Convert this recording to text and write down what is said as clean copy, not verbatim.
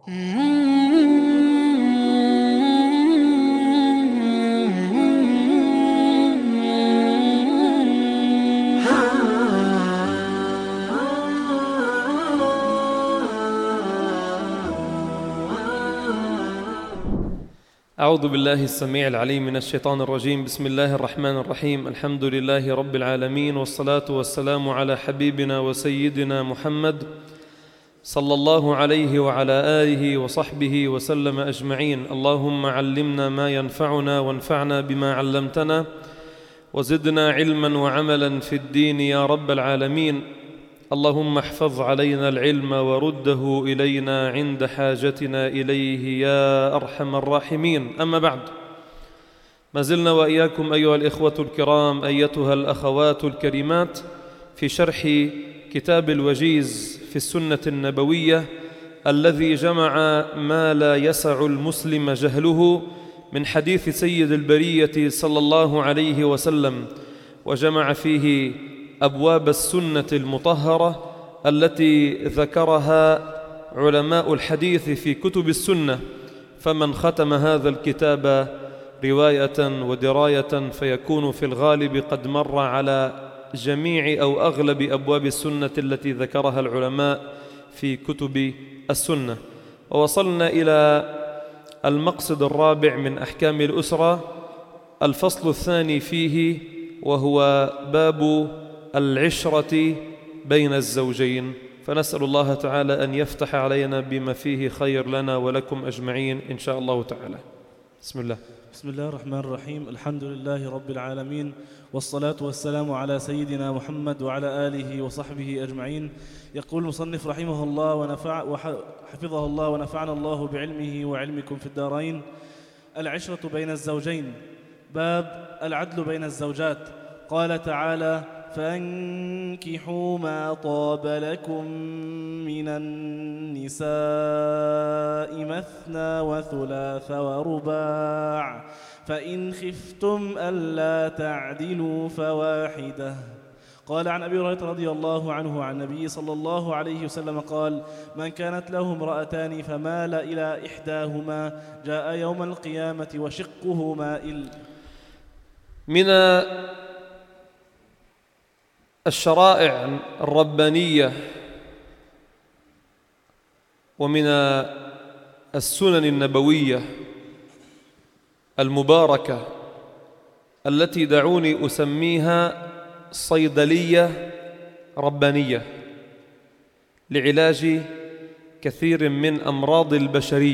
أعوذ بالله السميع العليم من الشيطان الرجيم. بسم الله الرحمن الرحيم. الحمد لله رب العالمين، والصلاة والسلام على حبيبنا وسيدنا محمد صلى الله عليه وعلى آله وصحبه وسلم أجمعين. اللهم علمنا ما ينفعنا وانفعنا بما علمتنا وزدنا علما وعملا في الدين يا رب العالمين. اللهم احفظ علينا العلم ورده إلينا عند حاجتنا إليه يا أرحم الراحمين. أما بعد، ما زلنا وإياكم أيها الإخوة الكرام، أيتها الأخوات الكريمات، في شرح كتاب الوجيز في السنة النبوية الذي جمع ما لا يسع المسلم جهله من حديث سيد البرية صلى الله عليه وسلم، وجمع فيه أبواب السنة المطهرة التي ذكرها علماء الحديث في كتب السنة. فمن ختم هذا الكتاب رواية ودراية فيكون في الغالب قد مر على جميع أو أغلب أبواب السنة التي ذكرها العلماء في كتب السنة. ووصلنا إلى المقصد الرابع من أحكام الأسرة، الفصل الثاني فيه، وهو باب العشرة بين الزوجين. فنسأل الله تعالى أن يفتح علينا بما فيه خير لنا ولكم أجمعين إن شاء الله تعالى. بسم الله. بسم الله الرحمن الرحيم. الحمد لله رب العالمين، والصلاة والسلام على سيدنا محمد وعلى آله وصحبه أجمعين. يقول المصنف رحمه الله وحفظه الله ونفعنا الله بعلمه وعلمكم في الدارين: العشرة بين الزوجين. باب العدل بين الزوجات. قال تعالى: فانكحوا ما طاب لكم من النساء مثنى وثلاث ورباع، فإن خفتم ألا تعدلوا فواحدة. قال عن أبي هريرة رضي الله عنه عن النبي صلى الله عليه وسلم قال: من كانت له امرأتان فمال إلى إحداهما جاء يوم القيامة وشقه مائل. من الشرائع الربانية ومن السنن النبوية المباركة التي دعوني أسميها صيدلية ربانية لعلاج كثير من أمراض البشرية،